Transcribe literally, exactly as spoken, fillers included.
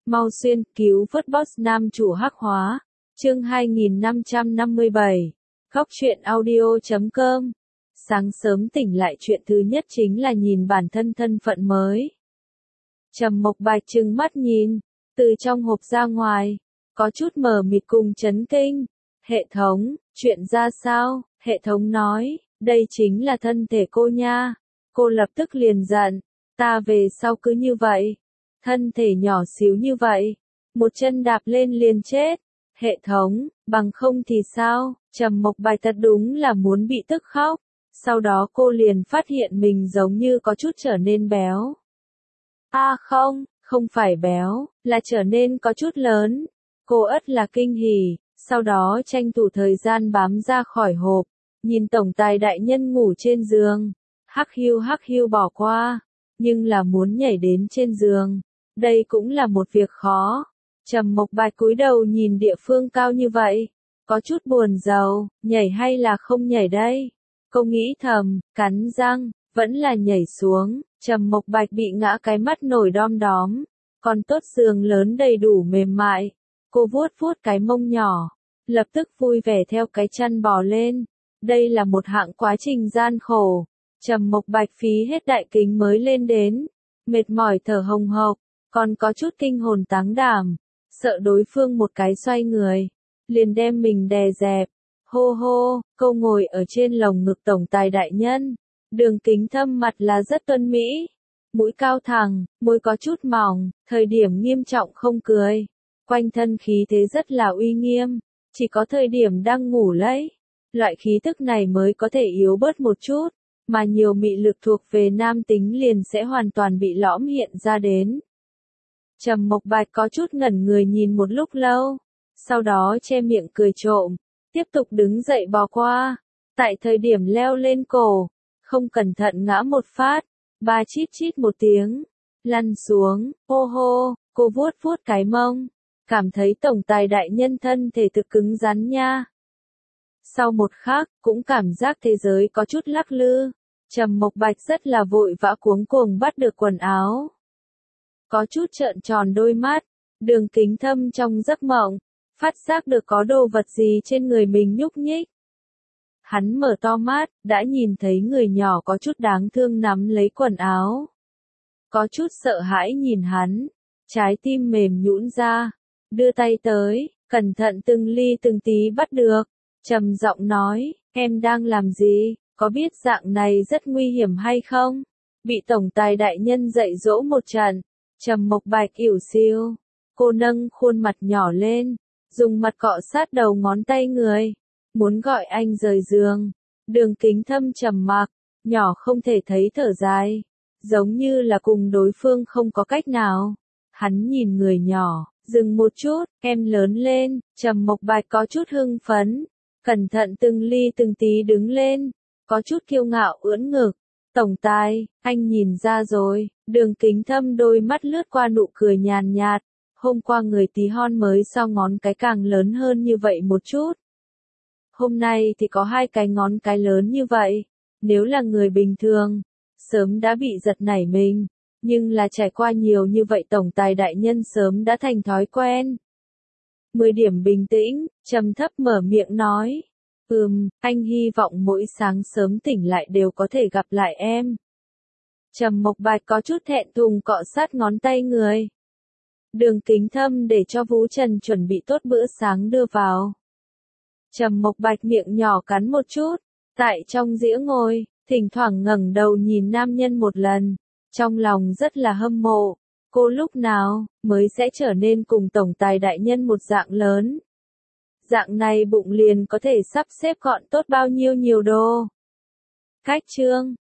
Mau xuyên cứu vớt boss nam chủ hắc hóa. Chương hai nghìn năm trăm năm mươi bảy. Góc truyện audio chấm com. Sáng sớm tỉnh lại chuyện thứ nhất chính là nhìn bản thân thân phận mới. Trầm Mộc Bạch trừng mắt nhìn, từ trong hộp ra ngoài, có chút mờ mịt cùng chấn kinh. Hệ thống, chuyện ra sao? Hệ thống nói, đây chính là thân thể cô nha. Cô lập tức liền giận, ta về sau cứ như vậy. Thân thể nhỏ xíu như vậy, một chân đạp lên liền chết. Hệ thống, bằng không thì sao? Trầm Mộc Bạch thật đúng là muốn bị tức khóc. Sau đó cô liền phát hiện mình giống như có chút trở nên béo. A à không, không phải béo, là trở nên có chút lớn. Cô ất là kinh hỉ, sau đó tranh thủ thời gian bám ra khỏi hộp, nhìn tổng tài đại nhân ngủ trên giường. Hắc hiu hắc hiu bỏ qua, nhưng là muốn nhảy đến trên giường, đây cũng là một việc khó. Trầm Mộc Bạch cúi đầu nhìn địa phương cao như vậy, có chút buồn rầu, nhảy hay là không nhảy đây? Cô nghĩ thầm, cắn răng, vẫn là nhảy xuống. Trầm Mộc Bạch bị ngã cái mắt nổi đom đóm, còn tốt giường lớn đầy đủ mềm mại. Cô vuốt vuốt cái mông nhỏ, lập tức vui vẻ theo cái chân bò lên. Đây là một hạng quá trình gian khổ. Trầm Mộc Bạch phí hết đại kính mới lên đến, mệt mỏi thở hồng hộc, còn có chút kinh hồn táng đảm, sợ đối phương một cái xoay người, liền đem mình đè dẹp. Hô hô, cô ngồi ở trên lồng ngực tổng tài đại nhân, Đường Kính Thâm mặt là rất tuấn mỹ, mũi cao thẳng, môi có chút mỏng, thời điểm nghiêm trọng không cười, quanh thân khí thế rất là uy nghiêm, chỉ có thời điểm đang ngủ lấy, loại khí tức này mới có thể yếu bớt một chút, mà nhiều mị lực thuộc về nam tính liền sẽ hoàn toàn bị lõm hiện ra đến. Trầm Mộc Bạch có chút ngẩn người nhìn một lúc lâu, sau đó che miệng cười trộm, tiếp tục đứng dậy bò qua, tại thời điểm leo lên cổ, không cẩn thận ngã một phát, ba chít chít một tiếng, lăn xuống. Hô hô, cô vuốt vuốt cái mông, cảm thấy tổng tài đại nhân thân thể thực cứng rắn nha. Sau một khắc, cũng cảm giác thế giới có chút lắc lư. Trầm Mộc Bạch rất là vội vã cuống cuồng bắt được quần áo. Có chút trợn tròn đôi mắt, Đường Kính Thâm trong giấc mộng, phát giác được có đồ vật gì trên người mình nhúc nhích. Hắn mở to mắt, đã nhìn thấy người nhỏ có chút đáng thương nắm lấy quần áo. Có chút sợ hãi nhìn hắn, trái tim mềm nhũn ra, đưa tay tới, cẩn thận từng ly từng tí bắt được, trầm giọng nói, em đang làm gì, có biết dạng này rất nguy hiểm hay không? Bị tổng tài đại nhân dạy dỗ một trận, Trầm Mộc Bạch ỉu xìu, cô nâng khuôn mặt nhỏ lên, dùng mặt cọ sát đầu ngón tay người, muốn gọi anh rời giường. Đường Kính Thâm trầm mặc, nhỏ không thể thấy thở dài, giống như là cùng đối phương không có cách nào. Hắn nhìn người nhỏ, dừng một chút, em lớn lên. Trầm Mộc Bạch có chút hưng phấn, cẩn thận từng ly từng tí đứng lên, có chút kiêu ngạo ưỡn ngực. Tổng tài, anh nhìn ra rồi. Đường Kính Thâm đôi mắt lướt qua nụ cười nhàn nhạt, hôm qua người tí hon mới so ngón cái càng lớn hơn như vậy một chút. Hôm nay thì có hai cái ngón cái lớn như vậy, nếu là người bình thường, sớm đã bị giật nảy mình, nhưng là trải qua nhiều như vậy tổng tài đại nhân sớm đã thành thói quen. Mười điểm bình tĩnh, trầm thấp mở miệng nói, ừm, anh hy vọng mỗi sáng sớm tỉnh lại đều có thể gặp lại em. Trầm Mộc Bạch có chút thẹn thùng cọ sát ngón tay người. Đường Kính Thâm để cho Vũ Trần chuẩn bị tốt bữa sáng đưa vào. Trầm Mộc Bạch miệng nhỏ cắn một chút, tại trong dĩa ngồi, thỉnh thoảng ngẩng đầu nhìn nam nhân một lần, trong lòng rất là hâm mộ. Cô lúc nào mới sẽ trở nên cùng tổng tài đại nhân một dạng lớn? Dạng này bụng liền có thể sắp xếp gọn tốt bao nhiêu nhiều đồ. Cách chương